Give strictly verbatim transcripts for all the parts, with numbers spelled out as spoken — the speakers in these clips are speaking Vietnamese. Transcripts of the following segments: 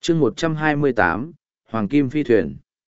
chương một trăm hai mươi tám, Hoàng Kim Phi Thuyền.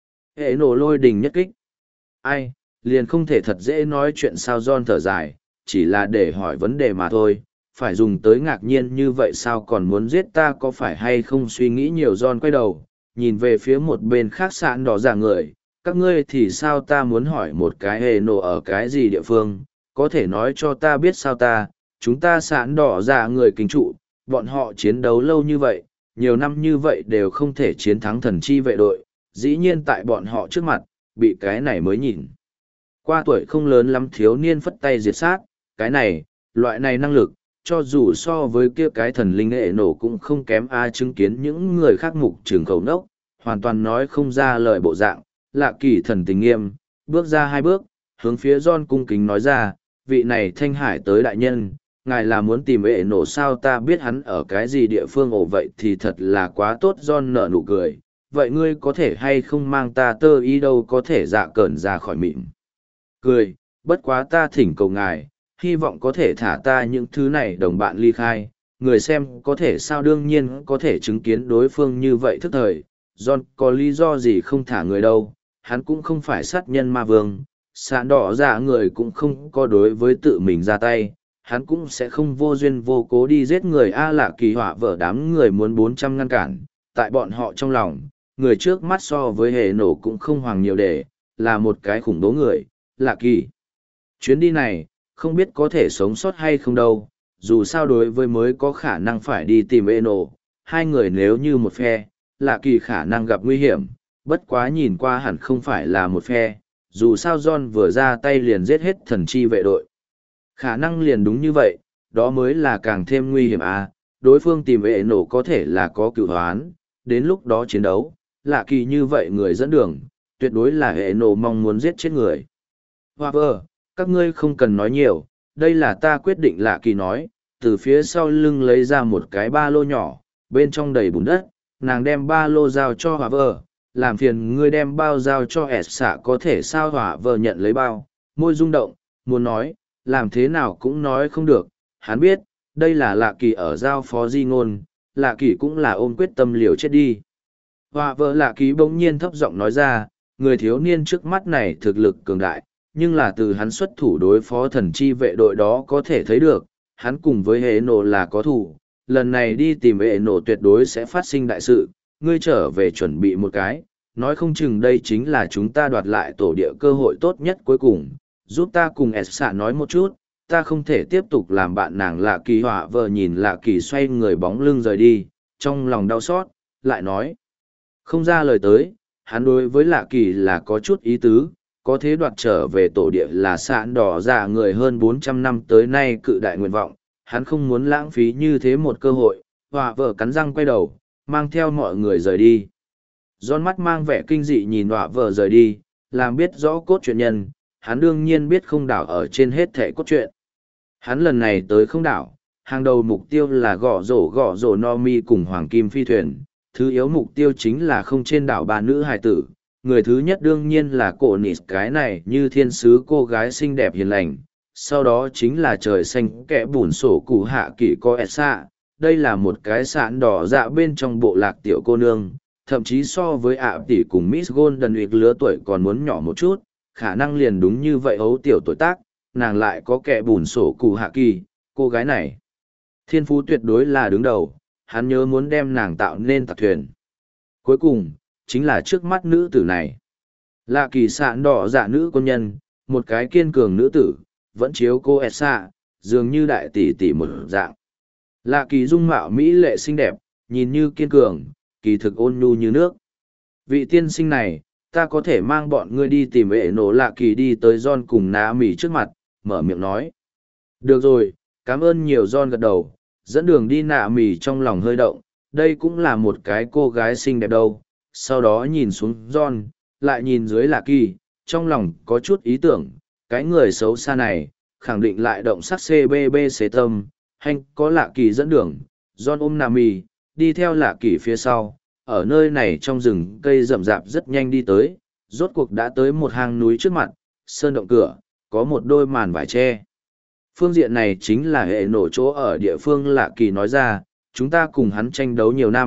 Hệ nổ lôi đình nhất kích. Ai, liền không thể thật dễ nói chuyện sao John thở dài, chỉ là để hỏi vấn đề mà thôi, phải dùng tới ngạc nhiên như vậy sao còn muốn giết ta có phải hay không suy nghĩ nhiều John quay đầu, nhìn về phía một bên khác sạn đỏ giả người, các ngươi thì sao ta muốn hỏi một cái hệ nổ ở cái gì địa phương, có thể nói cho ta biết sao ta, chúng ta sạn đỏ giả người kính trụ, bọn họ chiến đấu lâu như vậy, nhiều năm như vậy đều không thể chiến thắng thần chi vệ đội, dĩ nhiên tại bọn họ trước mặt, bị cái này mới nhìn. Qua tuổi không lớn lắm thiếu niên phất tay diệt sát, cái này, loại này năng lực, cho dù so với kia cái thần linh hệ nổ cũng không kém ai chứng kiến những người khác mục trường khẩu nốc, hoàn toàn nói không ra lời bộ dạng, lạ kỳ thần tình nghiêm, bước ra hai bước, hướng phía John cung kính nói ra, vị này thanh hải tới đại nhân, ngài là muốn tìm hệ nổ sao ta biết hắn ở cái gì địa phương ổ vậy thì thật là quá tốt John nở nụ cười, vậy ngươi có thể hay không mang ta tơ y đâu có thể dạ cẩn ra khỏi mịn. Cười, bất quá ta thỉnh cầu ngài, hy vọng có thể thả ta những thứ này đồng bạn ly khai, người xem có thể sao đương nhiên có thể chứng kiến đối phương như vậy thức thời, John có lý do gì không thả người đâu, hắn cũng không phải sát nhân ma vương, sạn đỏ dạ người cũng không có đối với tự mình ra tay, hắn cũng sẽ không vô duyên vô cố đi giết người A lạ kỳ họa vợ đám người muốn bốn trăm ngăn cản, tại bọn họ trong lòng, người trước mắt so với hệ nổ cũng không hoàng nhiều để, là một cái khủng bố người, lạ kỳ. Chuyến đi này, không biết có thể sống sót hay không đâu, dù sao đối với mới có khả năng phải đi tìm hệ nổ, hai người nếu như một phe, lạ kỳ khả năng gặp nguy hiểm, bất quá nhìn qua hẳn không phải là một phe, dù sao John vừa ra tay liền giết hết thần chi vệ đội. Khả năng liền đúng như vậy, đó mới là càng thêm nguy hiểm à, đối phương tìm hệ nổ có thể là có cựu hoán, đến lúc đó chiến đấu, lạ kỳ như vậy người dẫn đường, tuyệt đối là hệ nổ mong muốn giết chết người. Hoa vơ, các ngươi không cần nói nhiều, đây là ta quyết định lạ kỳ nói, từ phía sau lưng lấy ra một cái ba lô nhỏ, bên trong đầy bùn đất, nàng đem ba lô giao cho Hoa vơ, làm phiền ngươi đem bao giao cho ẹt xạ có thể sao Hoa vơ nhận lấy bao, môi rung động, muốn nói, làm thế nào cũng nói không được, hắn biết, đây là lạ kỳ ở giao phó di ngôn, lạ kỳ cũng là ôm quyết tâm liều chết đi. Hoa vợ lạ kỳ bỗng nhiên thấp giọng nói ra, người thiếu niên trước mắt này thực lực cường đại, nhưng là từ hắn xuất thủ đối phó thần chi vệ đội đó có thể thấy được, hắn cùng với hệ nổ là có thủ, lần này đi tìm hệ nổ tuyệt đối sẽ phát sinh đại sự, ngươi trở về chuẩn bị một cái, nói không chừng đây chính là chúng ta đoạt lại tổ địa cơ hội tốt nhất cuối cùng, giúp ta cùng ẹt xạ nói một chút, ta không thể tiếp tục làm bạn nàng lạ kỳ họa vợ nhìn lạ kỳ xoay người bóng lưng rời đi, trong lòng đau xót, lại nói. Không ra lời tới, hắn đối với lạ kỳ là có chút ý tứ, có thế đoạt trở về tổ địa là sạn đỏ giả người hơn bốn trăm năm tới nay cự đại nguyện vọng, hắn không muốn lãng phí như thế một cơ hội, họa vợ cắn răng quay đầu, mang theo mọi người rời đi. Giòn mắt mang vẻ kinh dị nhìn họa vợ rời đi, làm biết rõ cốt truyện nhân, hắn đương nhiên biết không đảo ở trên hết thể cốt truyện. Hắn lần này tới không đảo, hàng đầu mục tiêu là gõ rổ gõ rổ no mi cùng hoàng kim phi thuyền, thứ yếu mục tiêu chính là không trên đảo ba nữ hài tử. Người thứ nhất đương nhiên là cổ nịt cái này như thiên sứ cô gái xinh đẹp hiền lành, sau đó chính là trời xanh kẽ bùn sổ cụ hạ kỷ có ẹt xạ, đây là một cái sạn đỏ dạ bên trong bộ lạc tiểu cô nương, thậm chí so với ạ tỷ cùng Miss Golden Week lứa tuổi còn muốn nhỏ một chút, khả năng liền đúng như vậy ấu tiểu tuổi tác, nàng lại có kẻ bùn sổ cụ hạ kỳ, cô gái này. Thiên phú tuyệt đối là đứng đầu, hắn nhớ muốn đem nàng tạo nên tạc thuyền. Cuối cùng, chính là trước mắt nữ tử này. Là kỳ sạn đỏ dạ nữ quân nhân, một cái kiên cường nữ tử, vẫn chiếu cô ẹt xạ, dường như đại tỷ tỷ một dạng. Là kỳ dung mạo mỹ lệ xinh đẹp, nhìn như kiên cường, kỳ thực ôn nhu như nước. Vị tiên sinh này, ta có thể mang bọn ngươi đi tìm vệ nổ lạ kỳ đi tới John cùng nạ mì trước mặt, mở miệng nói. Được rồi, cảm ơn nhiều John gật đầu, dẫn đường đi nạ mì trong lòng hơi động, đây cũng là một cái cô gái xinh đẹp đâu. Sau đó nhìn xuống John, lại nhìn dưới lạ kỳ, trong lòng có chút ý tưởng, cái người xấu xa này, khẳng định lại động sắc xê bê bê xế tâm, hành có lạ kỳ dẫn đường, John ôm nạ mì, đi theo lạ kỳ phía sau. Ở nơi này trong rừng cây rậm rạp rất nhanh đi tới, rốt cuộc đã tới một hang núi trước mặt, sơn động cửa, có một đôi màn vải tre. Phương diện này chính là hệ nổ chỗ ở địa phương lạ kỳ nói ra, chúng ta cùng hắn tranh đấu nhiều năm,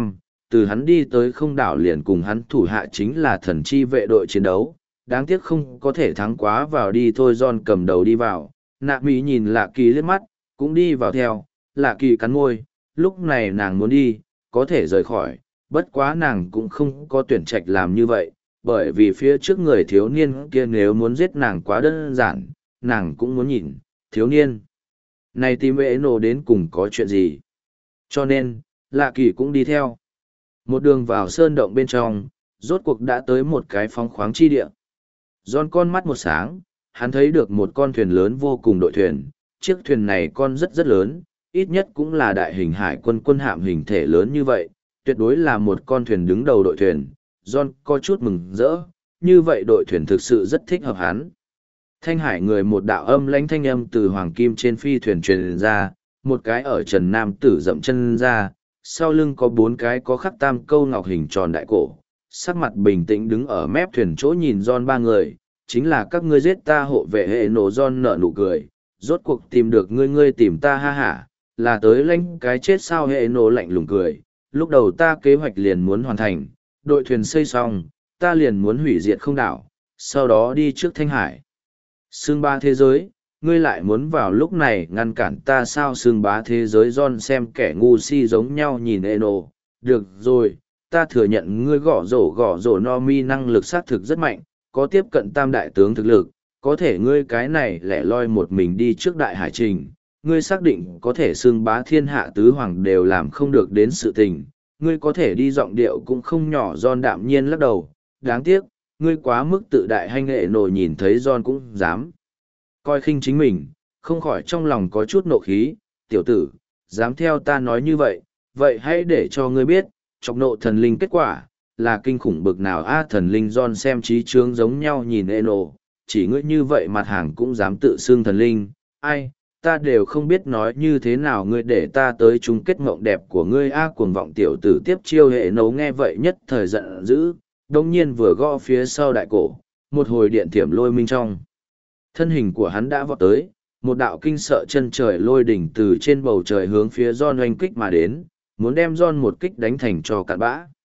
từ hắn đi tới không đảo liền cùng hắn thủ hạ chính là thần chi vệ đội chiến đấu, đáng tiếc không có thể thắng quá vào đi thôi. John cầm đầu đi vào, nạ mỹ nhìn lạ kỳ liếc mắt, cũng đi vào theo, lạ kỳ cắn môi, lúc này nàng muốn đi, có thể rời khỏi, bất quá nàng cũng không có tuyển trạch làm như vậy, bởi vì phía trước người thiếu niên kia nếu muốn giết nàng quá đơn giản, nàng cũng muốn nhìn, thiếu niên này tìm ế nổ đến cùng có chuyện gì. Cho nên, lạ kỳ cũng đi theo. Một đường vào sơn động bên trong, rốt cuộc đã tới một cái phóng khoáng chi địa. John con mắt một sáng, hắn thấy được một con thuyền lớn vô cùng đội thuyền, chiếc thuyền này con rất rất lớn, ít nhất cũng là đại hình hải quân quân hạm hình thể lớn như vậy, tuyệt đối là một con thuyền đứng đầu đội thuyền. John có chút mừng rỡ, như vậy đội thuyền thực sự rất thích hợp hắn. Thanh hải người một đạo âm lãnh thanh âm từ hoàng kim trên phi thuyền truyền ra, một cái ở trần nam tử dậm chân ra, sau lưng có bốn cái có khắc tam câu ngọc hình tròn đại cổ, sắc mặt bình tĩnh đứng ở mép thuyền chỗ nhìn John ba người, chính là các ngươi giết ta hộ vệ hệ nổ. John nở nụ cười, rốt cuộc tìm được ngươi, ngươi tìm ta ha hả, là tới lãnh cái chết sao? Hệ nổ lạnh lùng cười, lúc đầu ta kế hoạch liền muốn hoàn thành, đội thuyền xây xong, ta liền muốn hủy diệt không đảo, sau đó đi trước Thanh Hải. Sương ba thế giới, ngươi lại muốn vào lúc này ngăn cản ta sao? Sương bá thế giới. John xem kẻ ngu si giống nhau nhìn Eno, được rồi, ta thừa nhận ngươi gõ rổ gõ rổ no mi năng lực xác thực rất mạnh, có tiếp cận tam đại tướng thực lực, có thể ngươi cái này lẻ loi một mình đi trước đại hải trình, ngươi xác định có thể xưng bá thiên hạ tứ hoàng đều làm không được đến sự tình, ngươi có thể đi giọng điệu cũng không nhỏ. John đạm nhiên lắc đầu, đáng tiếc, ngươi quá mức tự đại. Hay nghệ nổ nhìn thấy John cũng dám coi khinh chính mình, không khỏi trong lòng có chút nộ khí, tiểu tử, dám theo ta nói như vậy, vậy hãy để cho ngươi biết, chọc nộ thần linh kết quả, là kinh khủng bực nào. A thần linh. John xem trí trướng giống nhau nhìn Eno, chỉ ngươi như vậy mặt hàng cũng dám tự xưng thần linh, ai, ta đều không biết nói như thế nào, ngươi để ta tới chung kết mộng đẹp của ngươi. A cuồng vọng tiểu tử tiếp chiêu. Hệ nấu nghe vậy nhất thời giận dữ, đồng nhiên vừa gõ phía sau đại cổ, một hồi điện thiểm lôi minh trong. Thân hình của hắn đã vọt tới, một đạo kinh sợ chân trời lôi đỉnh từ trên bầu trời hướng phía John oanh kích mà đến, muốn đem John một kích đánh thành cho cạn bã.